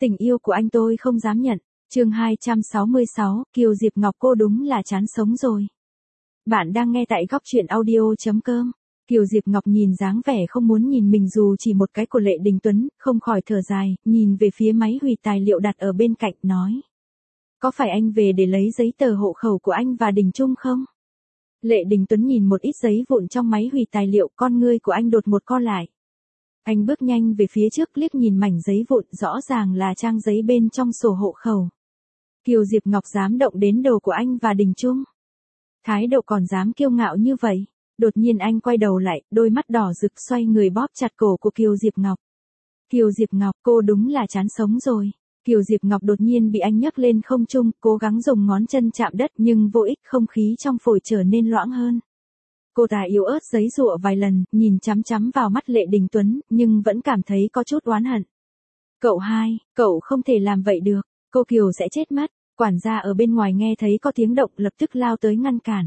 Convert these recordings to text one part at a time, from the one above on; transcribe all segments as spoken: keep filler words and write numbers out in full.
Tình yêu của anh tôi không dám nhận. Chương hai trăm sáu mươi sáu, Kiều Diệp Ngọc cô đúng là chán sống rồi. Bạn đang nghe tại góc truyện audio chấm com. Kiều Diệp Ngọc nhìn dáng vẻ không muốn nhìn mình dù chỉ một cái của Lệ Đình Tuấn, không khỏi thở dài, nhìn về phía máy hủy tài liệu đặt ở bên cạnh, nói. Có phải anh về để lấy giấy tờ hộ khẩu của anh và Đình Trung không? Lệ Đình Tuấn nhìn một ít giấy vụn trong máy hủy tài liệu, con ngươi của anh đột một co lại. Anh bước nhanh về phía trước liếc nhìn mảnh giấy vụn, rõ ràng là trang giấy bên trong sổ hộ khẩu. Kiều Diệp Ngọc dám động đến đồ của anh và Đình Trung. Thái độ còn dám kiêu ngạo như vậy. Đột nhiên anh quay đầu lại, đôi mắt đỏ rực xoay người bóp chặt cổ của Kiều Diệp Ngọc. Kiều Diệp Ngọc, cô đúng là chán sống rồi. Kiều Diệp Ngọc đột nhiên bị anh nhấc lên không trung, cố gắng dùng ngón chân chạm đất nhưng vô ích, không khí trong phổi trở nên loãng hơn. Cô ta yếu ớt giấy giụa vài lần, nhìn chăm chăm vào mắt Lệ Đình Tuấn, nhưng vẫn cảm thấy có chút oán hận. Cậu hai, cậu không thể làm vậy được, cô Kiều sẽ chết mất. Quản gia ở bên ngoài nghe thấy có tiếng động lập tức lao tới ngăn cản.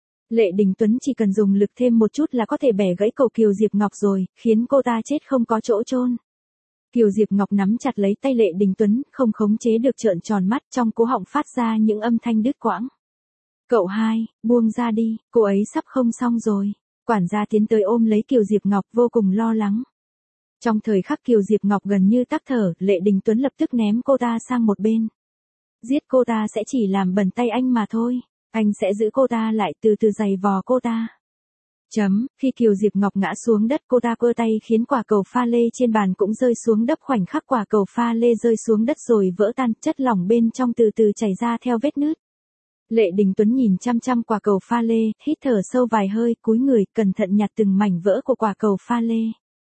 Lệ Đình Tuấn chỉ cần dùng lực thêm một chút là có thể bẻ gãy cổ Kiều Diệp Ngọc rồi, khiến cô ta chết không có chỗ chôn. Kiều Diệp Ngọc nắm chặt lấy tay Lệ Đình Tuấn, không khống chế được trợn tròn mắt, trong cổ họng phát ra những âm thanh đứt quãng. Cậu hai, buông ra đi, cô ấy sắp không xong rồi. Quản gia tiến tới ôm lấy Kiều Diệp Ngọc, vô cùng lo lắng. Trong thời khắc Kiều Diệp Ngọc gần như tắc thở, Lệ Đình Tuấn lập tức ném cô ta sang một bên. Giết cô ta sẽ chỉ làm bẩn tay anh mà thôi. Anh sẽ giữ cô ta lại, từ từ giày vò cô ta. Chấm, khi Kiều Diệp Ngọc ngã xuống đất, cô ta cơ tay khiến quả cầu pha lê trên bàn cũng rơi xuống đất. Khoảnh khắc quả cầu pha lê rơi xuống đất rồi vỡ tan, chất lỏng bên trong từ từ chảy ra theo vết nứt. Lệ Đình Tuấn nhìn chăm chăm quả cầu pha lê, hít thở sâu vài hơi, cúi người, cẩn thận nhặt từng mảnh vỡ của quả cầu pha lê.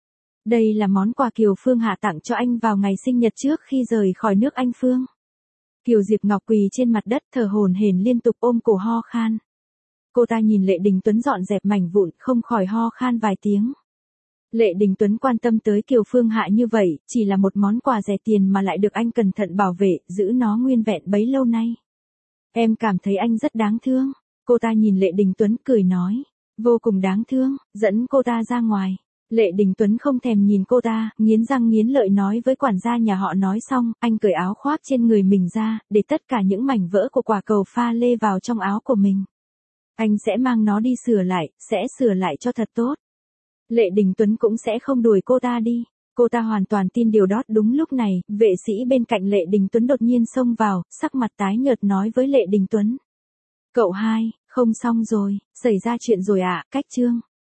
Đây là món quà Kiều Phương Hạ tặng cho anh vào ngày sinh nhật trước khi rời khỏi nước Anh Phương. Kiều Diệp Ngọc quỳ trên mặt đất, thở hổn hển liên tục, ôm cổ ho khan. Cô ta nhìn Lệ Đình Tuấn dọn dẹp mảnh vụn, không khỏi ho khan vài tiếng. Lệ Đình Tuấn quan tâm tới Kiều Phương Hạ như vậy, chỉ là một món quà rẻ tiền mà lại được anh cẩn thận bảo vệ, giữ nó nguyên vẹn bấy lâu nay. Em cảm thấy anh rất đáng thương. Cô ta nhìn Lệ Đình Tuấn cười nói. Vô cùng đáng thương, dẫn cô ta ra ngoài. Lệ Đình Tuấn không thèm nhìn cô ta, nghiến răng nghiến lợi nói với quản gia nhà họ. Nói xong, anh cởi áo khoác trên người mình ra, để tất cả những mảnh vỡ của quả cầu pha lê vào trong áo của mình. Anh sẽ mang nó đi sửa lại, sẽ sửa lại cho thật tốt. Lệ Đình Tuấn cũng sẽ không đuổi cô ta đi. Cô ta hoàn toàn tin điều đó. Đúng lúc này, vệ sĩ bên cạnh Lệ Đình Tuấn đột nhiên xông vào, sắc mặt tái nhợt nói với Lệ Đình Tuấn. Cậu hai, không xong rồi, xảy ra chuyện rồi ạ. Cách chương.